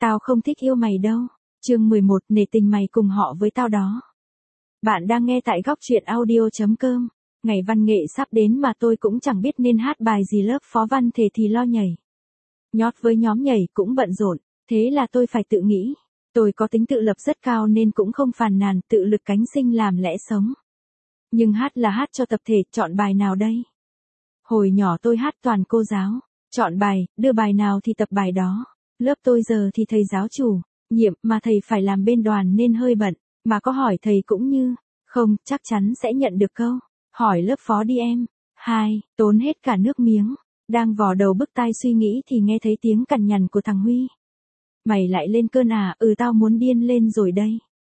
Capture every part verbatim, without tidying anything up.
Tao không thích yêu mày đâu. Chương mười một, nể tình mày cùng họ với tao đó. Bạn đang nghe tại góc truyện audio chấm com. Ngày văn nghệ sắp đến mà tôi cũng chẳng biết nên hát bài gì, lớp phó văn thể thì lo nhảy nhót với nhóm nhảy cũng bận rộn, thế là tôi phải tự nghĩ. Tôi có tính tự lập rất cao nên cũng không phàn nàn, tự lực cánh sinh làm lẽ sống. Nhưng hát là hát cho tập thể, chọn bài nào đây? Hồi nhỏ tôi hát toàn cô giáo, chọn bài, đưa bài nào thì tập bài đó. Lớp tôi giờ thì thầy giáo chủ nhiệm mà thầy phải làm bên đoàn nên hơi bận, mà có hỏi thầy cũng như, không, chắc chắn sẽ nhận được câu, hỏi lớp phó đi em. Hai, tốn hết cả nước miếng, đang vò đầu bứt tai suy nghĩ thì nghe thấy tiếng cằn nhằn của thằng Huy. Mày lại lên cơn à? Ừ, tao muốn điên lên rồi đây.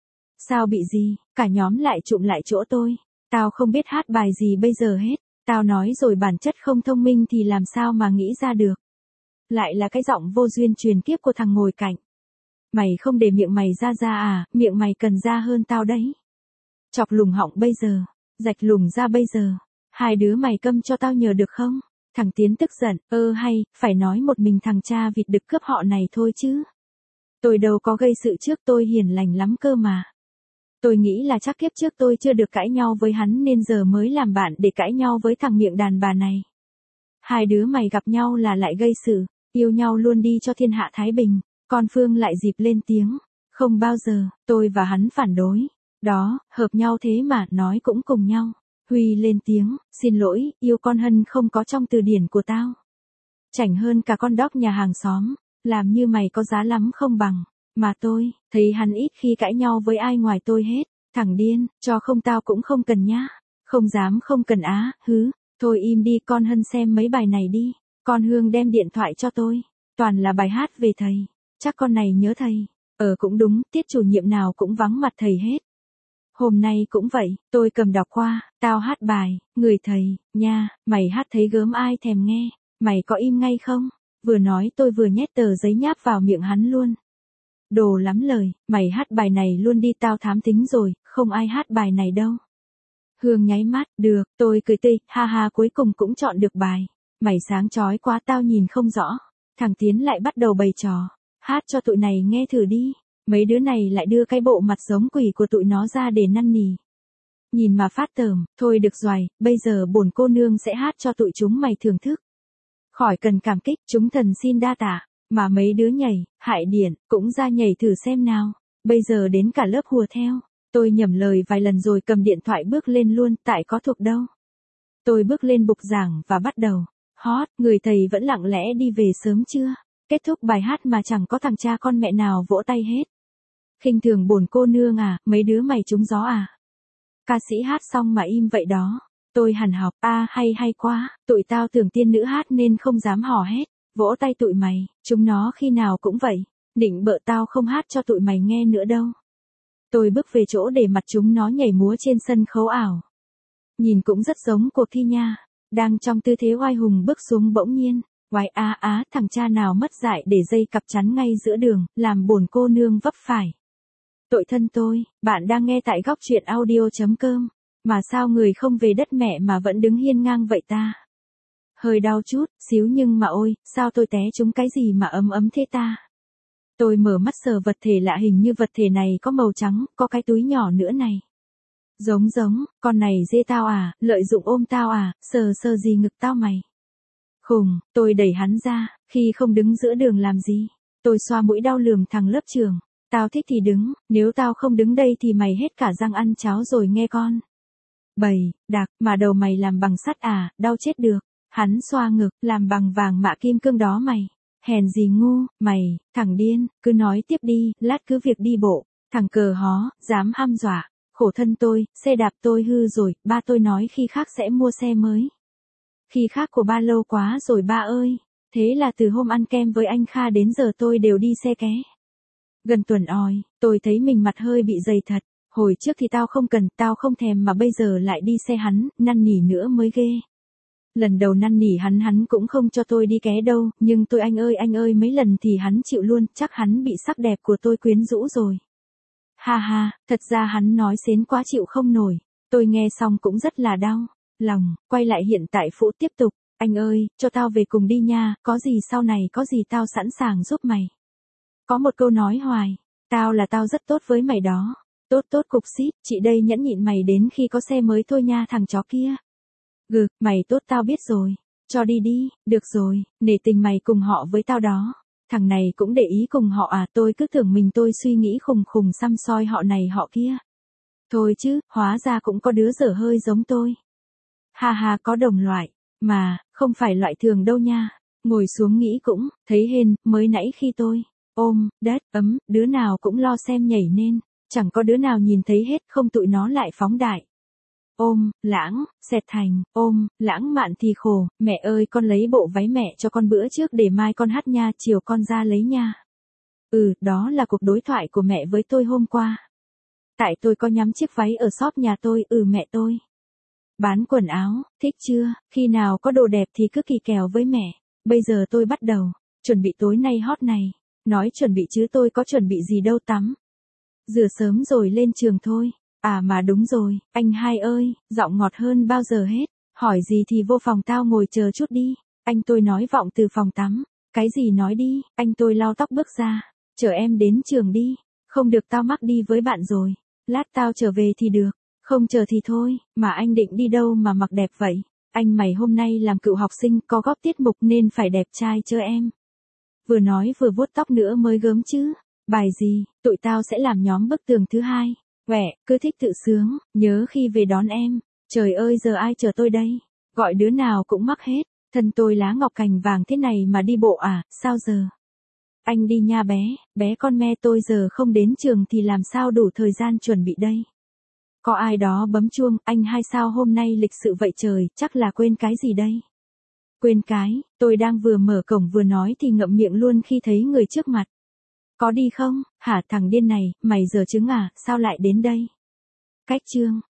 Sao bị gì? Cả nhóm lại chụm lại chỗ tôi. Tao không biết hát bài gì bây giờ hết. Tao nói rồi, bản chất không thông minh thì làm sao mà nghĩ ra được. Lại là cái giọng vô duyên truyền kiếp của thằng ngồi cạnh. Mày không để miệng mày ra ra à? Miệng mày cần ra hơn tao đấy. Chọc lùng họng bây giờ, rạch lùng ra bây giờ. Hai đứa mày câm cho tao nhờ được không? Thằng Tiến tức giận, ơ hay, phải nói một mình thằng cha vịt đực cướp họ này thôi chứ. Tôi đâu có gây sự trước, tôi hiền lành lắm cơ mà. Tôi nghĩ là chắc kiếp trước tôi chưa được cãi nhau với hắn nên giờ mới làm bạn để cãi nhau với thằng miệng đàn bà này. Hai đứa mày gặp nhau là lại gây sự, yêu nhau luôn đi cho thiên hạ thái bình. Con Phương lại dịp lên tiếng, không bao giờ, tôi và hắn phản đối. Đó, hợp nhau thế mà, nói cũng cùng nhau. Huy lên tiếng, xin lỗi, yêu con Hân không có trong từ điển của tao. Chảnh hơn cả con đóc nhà hàng xóm, làm như mày có giá lắm không bằng. Mà tôi, thấy hắn ít khi cãi nhau với ai ngoài tôi hết. Thằng điên, cho không tao cũng không cần nhá. Không dám không cần á, hứ. Thôi im đi, con Hân xem mấy bài này đi. Con Hương đem điện thoại cho tôi. Toàn là bài hát về thầy. Chắc con này nhớ thầy. Ờ cũng đúng, tiết chủ nhiệm nào cũng vắng mặt thầy hết. Hôm nay cũng vậy, tôi cầm đọc qua, tao hát bài, người thầy, nha, mày hát thấy gớm ai thèm nghe, mày có im ngay không? Vừa nói tôi vừa nhét tờ giấy nháp vào miệng hắn luôn. Đồ lắm lời, mày hát bài này luôn đi, tao thám tính rồi, không ai hát bài này đâu. Hương nháy mắt, được, tôi cười tươi, ha ha, cuối cùng cũng chọn được bài. Mày sáng chói quá, tao nhìn không rõ. Thằng Tiến lại bắt đầu bày trò, hát cho tụi này nghe thử đi. Mấy đứa này lại đưa cái bộ mặt giống quỷ của tụi nó ra để năn nỉ. Nhìn mà phát tởm, thôi được rồi, bây giờ bổn cô nương sẽ hát cho tụi chúng mày thưởng thức. Khỏi cần cảm kích, chúng thần xin đa tạ, mà mấy đứa nhảy, hại điện, cũng ra nhảy thử xem nào. Bây giờ đến cả lớp hùa theo, tôi nhẩm lời vài lần rồi cầm điện thoại bước lên luôn, tại có thuộc đâu. Tôi bước lên bục giảng và bắt đầu, hót, người thầy vẫn lặng lẽ đi về sớm chưa? Kết thúc bài hát mà chẳng có thằng cha con mẹ nào vỗ tay hết. Khinh thường bổn cô nương à, mấy đứa mày trúng gió à. Ca sĩ hát xong mà im vậy đó. Tôi hằn học, a à, hay hay quá, tụi tao tưởng tiên nữ hát nên không dám hò hét. Vỗ tay tụi mày, chúng nó khi nào cũng vậy. Định bợ tao không hát cho tụi mày nghe nữa đâu. Tôi bước về chỗ để mặt chúng nó nhảy múa trên sân khấu ảo. Nhìn cũng rất giống cuộc thi nha. Đang trong tư thế oai hùng bước xuống bỗng nhiên. Oái á á, thằng cha nào mất dạy để dây cặp chắn ngay giữa đường, làm bổn cô nương vấp phải. Tội thân tôi, bạn đang nghe tại góc truyện audio chấm com. Mà sao người không về đất mẹ mà vẫn đứng hiên ngang vậy ta? Hơi đau chút, xíu nhưng mà ôi, sao tôi té trúng cái gì mà ấm ấm thế ta? Tôi mở mắt sờ vật thể lạ, hình như vật thể này có màu trắng, có cái túi nhỏ nữa này. Giống giống, con này dê tao à, lợi dụng ôm tao à, sờ sờ gì ngực tao mày. Khùng, tôi đẩy hắn ra, khi không đứng giữa đường làm gì. Tôi xoa mũi đau lườm thằng lớp trưởng. Tao thích thì đứng, nếu tao không đứng đây thì mày hết cả răng ăn cháo rồi nghe con. Bầy, đặc, mà đầu mày làm bằng sắt à, đau chết được. Hắn xoa ngực, làm bằng vàng mạ kim cương đó mày. Hèn gì ngu, mày, thằng điên, cứ nói tiếp đi, lát cứ việc đi bộ. Thằng cờ hó, dám hăm dọa. Khổ thân tôi, xe đạp tôi hư rồi, ba tôi nói khi khác sẽ mua xe mới. Khi khác của ba lâu quá rồi ba ơi. Thế là từ hôm ăn kem với anh Kha đến giờ tôi đều đi xe ké. Gần tuần oi, tôi thấy mình mặt hơi bị dày thật. Hồi trước thì tao không cần, tao không thèm mà bây giờ lại đi xe hắn, năn nỉ nữa mới ghê. Lần đầu năn nỉ hắn hắn cũng không cho tôi đi ké đâu, nhưng tôi anh ơi anh ơi mấy lần thì hắn chịu luôn, chắc hắn bị sắc đẹp của tôi quyến rũ rồi. Ha ha, thật ra hắn nói xến quá chịu không nổi. Tôi nghe xong cũng rất là đau lòng, quay lại hiện tại phũ tiếp tục. Anh ơi, cho tao về cùng đi nha, có gì sau này có gì tao sẵn sàng giúp mày. Có một câu nói hoài, tao là tao rất tốt với mày đó. Tốt tốt cục xít, chị đây nhẫn nhịn mày đến khi có xe mới thôi nha thằng chó kia. Gừ, mày tốt tao biết rồi. Cho đi đi, được rồi, nể tình mày cùng họ với tao đó. Thằng này cũng để ý cùng họ à, tôi cứ tưởng mình tôi suy nghĩ khùng khùng xăm soi họ này họ kia. Thôi chứ, hóa ra cũng có đứa dở hơi giống tôi. Ha ha, có đồng loại, mà, không phải loại thường đâu nha. Ngồi xuống nghĩ cũng, thấy hên, mới nãy khi tôi ôm, đất, ấm, đứa nào cũng lo xem nhảy nên, chẳng có đứa nào nhìn thấy hết, không tụi nó lại phóng đại. Ôm, lãng, xẹt thành, ôm, lãng mạn thì khổ, mẹ ơi con lấy bộ váy mẹ cho con bữa trước để mai con hát nha, chiều con ra lấy nha. Ừ, đó là cuộc đối thoại của mẹ với tôi hôm qua. Tại tôi có nhắm chiếc váy ở shop nhà tôi, ừ mẹ tôi. Bán quần áo, thích chưa, khi nào có đồ đẹp thì cứ kỳ kèo với mẹ. Bây giờ tôi bắt đầu, chuẩn bị tối nay hot này. Nói chuẩn bị chứ tôi có chuẩn bị gì đâu tắm. Rửa sớm rồi lên trường thôi. À mà đúng rồi, anh hai ơi, giọng ngọt hơn bao giờ hết. Hỏi gì thì vô phòng tao ngồi chờ chút đi. Anh tôi nói vọng từ phòng tắm. Cái gì nói đi, anh tôi lau tóc bước ra. Chờ em đến trường đi. Không được tao mắc đi với bạn rồi. Lát tao trở về thì được. Không chờ thì thôi, mà anh định đi đâu mà mặc đẹp vậy? Anh mày hôm nay làm cựu học sinh có góp tiết mục nên phải đẹp trai chứ em. Vừa nói vừa vuốt tóc nữa mới gớm chứ. Bài gì, tụi tao sẽ làm nhóm bức tường thứ hai. Quẹ, cứ thích tự sướng, nhớ khi về đón em. Trời ơi giờ ai chờ tôi đây? Gọi đứa nào cũng mắc hết. Thân tôi lá ngọc cành vàng thế này mà đi bộ à, sao giờ? Anh đi nha bé, bé con me tôi giờ không đến trường thì làm sao đủ thời gian chuẩn bị đây? Có ai đó bấm chuông, anh hai sao hôm nay lịch sự vậy trời, chắc là quên cái gì đây? Quên cái, tôi đang vừa mở cổng vừa nói thì ngậm miệng luôn khi thấy người trước mặt. Có đi không? Hả thằng điên này, mày giờ chứng à, sao lại đến đây? Cách chương.